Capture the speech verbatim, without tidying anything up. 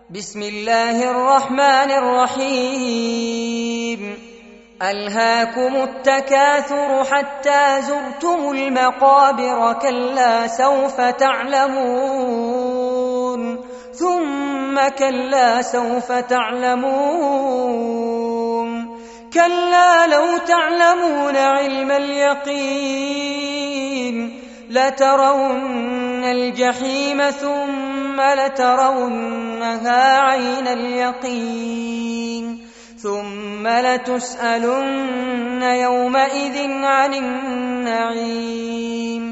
بسم الله الرحمن الرحيم. ألهاكم التكاثر حتى زرتم المقابر، كلا سوف تعلمون ثم كلا سوف تعلمون، كلا لو تعلمون علم اليقين لترون الجحيم ثم لترونها عين اليقين ثم لتسألن يومئذ عن النعيم.